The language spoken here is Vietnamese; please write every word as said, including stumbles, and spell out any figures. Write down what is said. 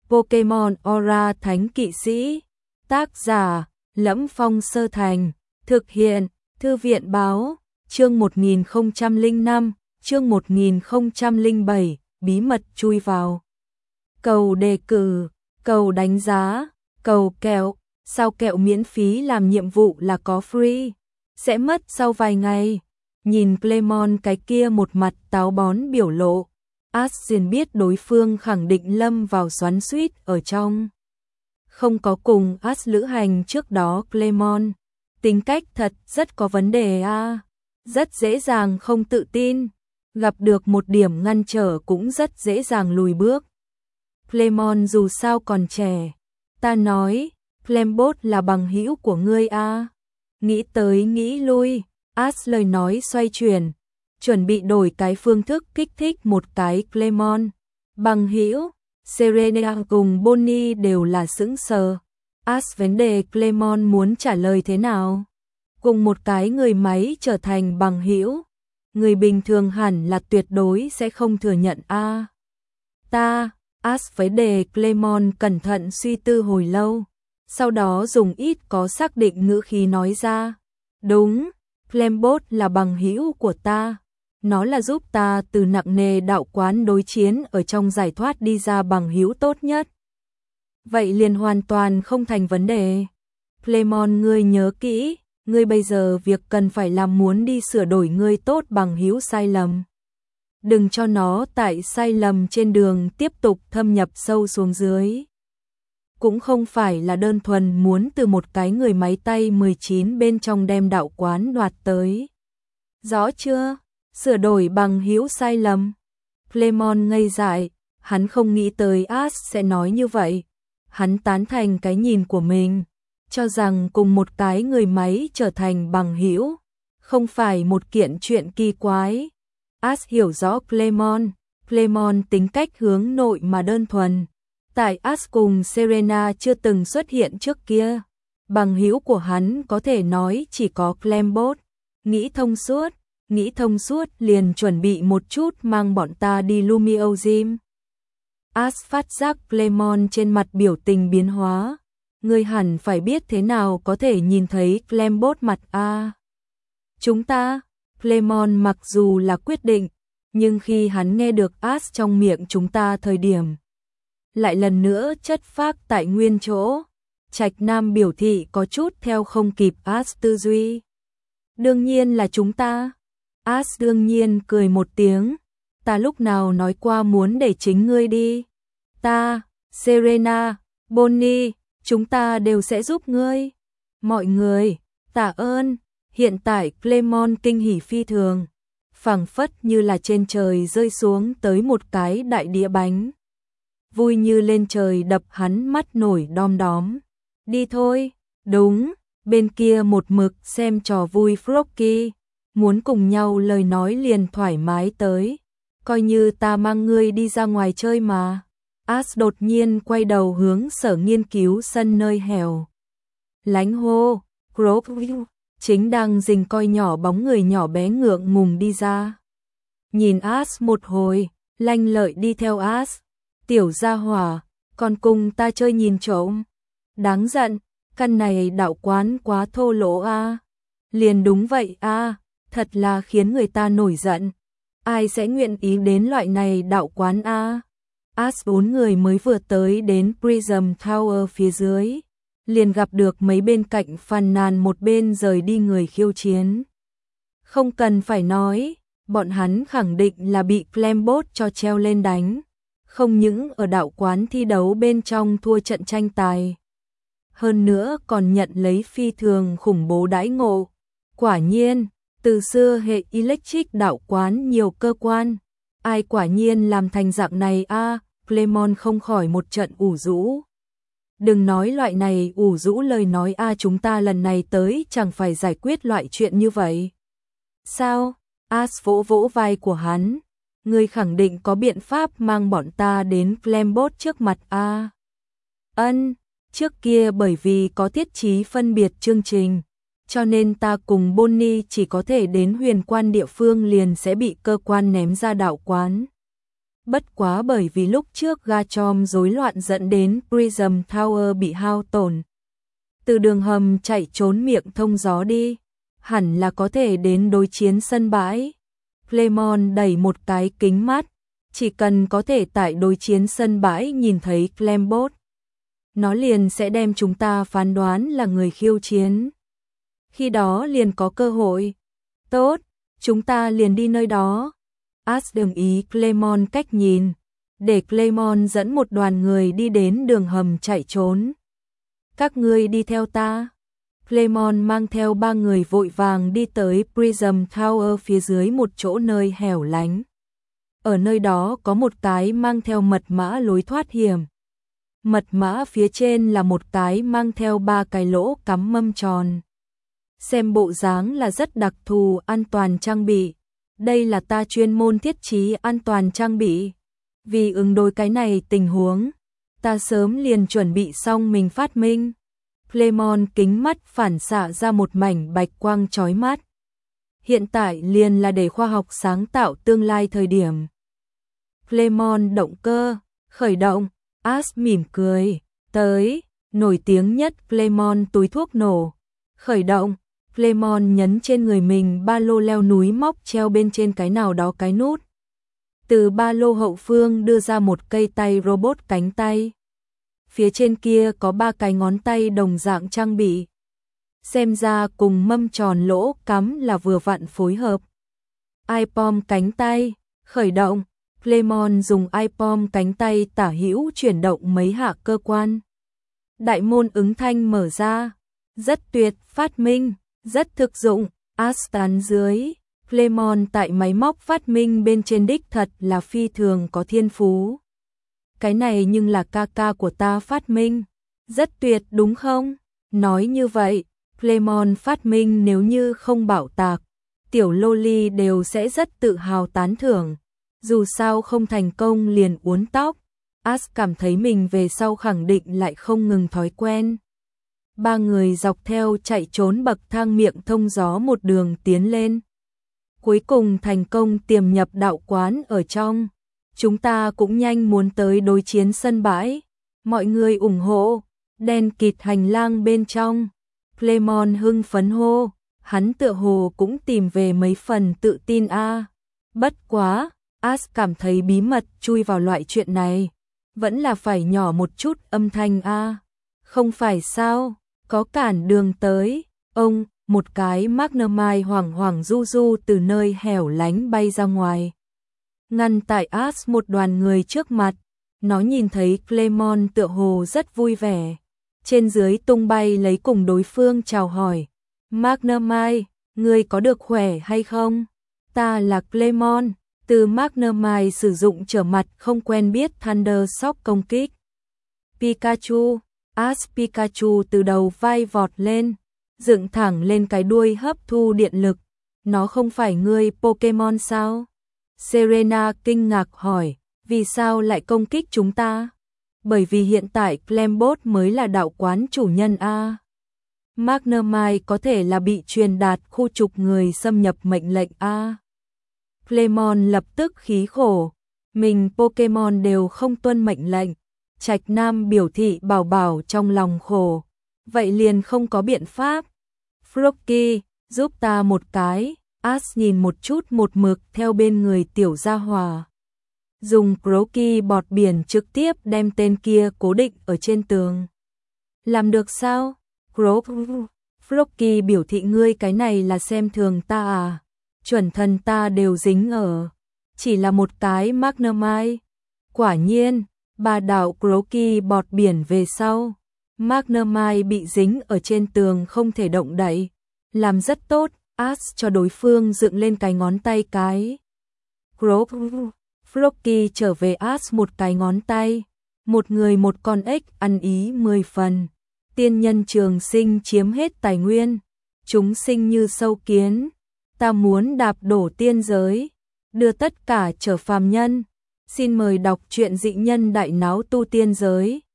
Pokemon Aura Thánh Kỵ Sĩ. Tác giả: Lẫm Phong Sơ Thành. Thực hiện: Thư viện báo. Chương một nghìn không trăm lẻ năm, chương một nghìn không trăm lẻ bảy, bí mật chui vào. Cầu đề cử, cầu đánh giá, cầu kẹo. Sao kẹo miễn phí làm nhiệm vụ là có free? Sẽ mất sau vài ngày. Nhìn Clemon cái kia một mặt táo bón biểu lộ, Asien biết đối phương khẳng định lâm vào xoắn xuýt ở trong. Không có cùng As lữ hành trước đó Clemon. Tính cách thật rất có vấn đề a, à. Rất dễ dàng không tự tin. Gặp được một điểm ngăn trở cũng rất dễ dàng lùi bước. Clemon dù sao còn trẻ. Ta nói, Clembot là bằng hữu của ngươi a. À. Nghĩ tới nghĩ lui, As lời nói xoay chuyển, chuẩn bị đổi cái phương thức kích thích một cái Clemon. Bằng hữu, Serena cùng Bonnie đều là sững sờ. As vấn đề Clemon muốn trả lời thế nào? Cùng một cái người máy trở thành bằng hữu, người bình thường hẳn là tuyệt đối sẽ không thừa nhận a. À. Ta, As vấn đề Clemon cẩn thận suy tư hồi lâu, sau đó dùng ít có xác định ngữ khí nói ra. Đúng, Clembot là bằng hữu của ta. Nó là giúp ta từ nặng nề đạo quán đối chiến ở trong giải thoát đi ra bằng hữu tốt nhất. Vậy liền hoàn toàn không thành vấn đề. Clemon, ngươi nhớ kỹ, ngươi bây giờ việc cần phải làm muốn đi sửa đổi ngươi tốt bằng hữu sai lầm. Đừng cho nó tại sai lầm trên đường tiếp tục thâm nhập sâu xuống dưới. Cũng không phải là đơn thuần muốn từ một cái người máy tay mười chín bên trong đem đạo quán đoạt tới. Rõ chưa? Sửa đổi bằng hữu sai lầm. Clemon ngây dại, hắn không nghĩ tới As sẽ nói như vậy. Hắn tán thành cái nhìn của mình, cho rằng cùng một cái người máy trở thành bằng hữu không phải một kiện chuyện kỳ quái. As hiểu rõ Clemon, Clemon tính cách hướng nội mà đơn thuần. Tại As cùng Serena chưa từng xuất hiện trước kia, bằng hữu của hắn có thể nói chỉ có Clembot. Nghĩ thông suốt, nghĩ thông suốt liền chuẩn bị một chút mang bọn ta đi Lumio Gym. As phát giác Clemon trên mặt biểu tình biến hóa. Ngươi hẳn phải biết thế nào có thể nhìn thấy Clembot mặt a. À. Chúng ta, Clemon mặc dù là quyết định, nhưng khi hắn nghe được As trong miệng chúng ta thời điểm, lại lần nữa chất phác tại nguyên chỗ. Trạch Nam biểu thị có chút theo không kịp As tư duy. Đương nhiên là chúng ta. As đương nhiên cười một tiếng. Ta lúc nào nói qua muốn để chính ngươi đi. Ta, Serena, Bonnie, chúng ta đều sẽ giúp ngươi. Mọi người, tạ ơn. Hiện tại Clemon kinh hỉ phi thường, phảng phất như là trên trời rơi xuống tới một cái đại đĩa bánh. Vui như lên trời đập hắn mắt nổi đom đóm. Đi thôi. Đúng, bên kia một mực xem trò vui Frocky, muốn cùng nhau lời nói liền thoải mái tới. Coi như ta mang ngươi đi ra ngoài chơi mà. As đột nhiên quay đầu hướng sở nghiên cứu sân nơi hẻo lánh hô. Crockville chính đang rình coi nhỏ bóng người nhỏ bé ngượng ngùng đi ra. Nhìn As một hồi, lanh lợi đi theo As. Tiểu gia hỏa, còn cùng ta chơi nhìn trộm. Đáng giận, căn này đạo quán quá thô lỗ a. À. Liền đúng vậy a, à, thật là khiến người ta nổi giận. Ai sẽ nguyện ý đến loại này đạo quán a? À? As bốn người mới vừa tới đến Prism Tower phía dưới, liền gặp được mấy bên cạnh phàn nàn một bên rời đi người khiêu chiến. Không cần phải nói, bọn hắn khẳng định là bị Clembot cho treo lên đánh. Không những ở đạo quán thi đấu bên trong thua trận tranh tài, hơn nữa còn nhận lấy phi thường khủng bố đãi ngộ. Quả nhiên, từ xưa hệ Electric đạo quán nhiều cơ quan, ai quả nhiên làm thành dạng này a. À, Clemon không khỏi một trận ủ rũ. Đừng nói loại này ủ rũ lời nói a, à, chúng ta lần này tới chẳng phải giải quyết loại chuyện như vậy. Sao? As vỗ vỗ vai của hắn. Ngươi khẳng định có biện pháp mang bọn ta đến Clembot trước mặt a. À? Ân, trước kia bởi vì có thiết chí phân biệt chương trình, cho nên ta cùng Bonnie chỉ có thể đến huyền quan địa phương liền sẽ bị cơ quan ném ra đạo quán. Bất quá bởi vì lúc trước Garchomp rối loạn dẫn đến Prism Tower bị hao tổn. Từ đường hầm chạy trốn miệng thông gió đi, hẳn là có thể đến đối chiến sân bãi. Clemon đẩy một cái kính mắt, chỉ cần có thể tại đối chiến sân bãi nhìn thấy Clembot, nó liền sẽ đem chúng ta phán đoán là người khiêu chiến. Khi đó liền có cơ hội. Tốt, chúng ta liền đi nơi đó. Ash đồng ý Clemon cách nhìn, để Clemon dẫn một đoàn người đi đến đường hầm chạy trốn. Các ngươi đi theo ta. Clemon mang theo ba người vội vàng đi tới Prism Tower phía dưới một chỗ nơi hẻo lánh. Ở nơi đó có một cái mang theo mật mã lối thoát hiểm. Mật mã phía trên là một cái mang theo ba cái lỗ cắm mâm tròn. Xem bộ dáng là rất đặc thù an toàn trang bị. Đây là ta chuyên môn thiết trí an toàn trang bị. Vì ứng đối cái này tình huống, ta sớm liền chuẩn bị xong mình phát minh. Clemon kính mắt phản xạ ra một mảnh bạch quang chói mắt. Hiện tại liền là để khoa học sáng tạo tương lai thời điểm. Clemon động cơ, khởi động, Ash mỉm cười, tới, nổi tiếng nhất Clemon túi thuốc nổ. Khởi động, Clemon nhấn trên người mình ba lô leo núi móc treo bên trên cái nào đó cái nút. Từ ba lô hậu phương đưa ra một cây tay robot cánh tay. Phía trên kia có ba cái ngón tay đồng dạng trang bị. Xem ra cùng mâm tròn lỗ cắm là vừa vặn phối hợp. iPom cánh tay, khởi động. Clemon dùng iPom cánh tay tả hữu chuyển động mấy hạ cơ quan. Đại môn ứng thanh mở ra. Rất tuyệt, phát minh, rất thực dụng. Astan dưới. Clemon tại máy móc phát minh bên trên đích thật là phi thường có thiên phú. Cái này nhưng là ca ca của ta phát minh. Rất tuyệt đúng không? Nói như vậy, Clemon phát minh nếu như không bảo tạc, tiểu loli đều sẽ rất tự hào tán thưởng. Dù sao không thành công liền uốn tóc. Ash cảm thấy mình về sau khẳng định lại không ngừng thói quen. Ba người dọc theo chạy trốn bậc thang miệng thông gió một đường tiến lên. Cuối cùng thành công tiềm nhập đạo quán ở trong. Chúng ta cũng nhanh muốn tới đối chiến sân bãi. Mọi người ủng hộ. Đen kịt hành lang bên trong. Clemon hưng phấn hô. Hắn tựa hồ cũng tìm về mấy phần tự tin a. À. Bất quá, Ash cảm thấy bí mật chui vào loại chuyện này. Vẫn là phải nhỏ một chút âm thanh a. À. Không phải sao, có cản đường tới. Ông, một cái Magnemite hoảng hoảng du du từ nơi hẻo lánh bay ra ngoài. Ngăn tại Ash một đoàn người trước mặt. Nó nhìn thấy Clemon tựa hồ rất vui vẻ. Trên dưới tung bay lấy cùng đối phương chào hỏi. Magnemite, ngươi có được khỏe hay không? Ta là Clemon. Từ Magnemite sử dụng trở mặt không quen biết Thunder Shock công kích. Pikachu, Ash Pikachu từ đầu vai vọt lên, dựng thẳng lên cái đuôi hấp thu điện lực. Nó không phải ngươi Pokemon sao? Serena kinh ngạc hỏi, vì sao lại công kích chúng ta? Bởi vì hiện tại Clembot mới là đạo quán chủ nhân a. Magnemite có thể là bị truyền đạt khu trục người xâm nhập mệnh lệnh a. Clemon lập tức khí khổ, mình Pokemon đều không tuân mệnh lệnh. Trạch Nam biểu thị bảo bảo trong lòng khổ, vậy liền không có biện pháp. Froakie, giúp ta một cái. Ash nhìn một chút một mực theo bên người tiểu gia hòa. Dùng Froakie bọt biển trực tiếp đem tên kia cố định ở trên tường. Làm được sao? Froakie biểu thị ngươi cái này là xem thường ta à? Chuẩn thần ta đều dính ở. Chỉ là một cái Magnemite. Quả nhiên, bà đạo Froakie bọt biển về sau. Magnemite bị dính ở trên tường không thể động đậy. Làm rất tốt. Ash cho đối phương dựng lên cái ngón tay cái. Froakie trở về Ash một cái ngón tay. Một người một con ếch ăn ý mười phần. Tiên nhân trường sinh chiếm hết tài nguyên. Chúng sinh như sâu kiến. Ta muốn đạp đổ tiên giới. Đưa tất cả trở phàm nhân. Xin mời đọc truyện dị nhân đại náo tu tiên giới.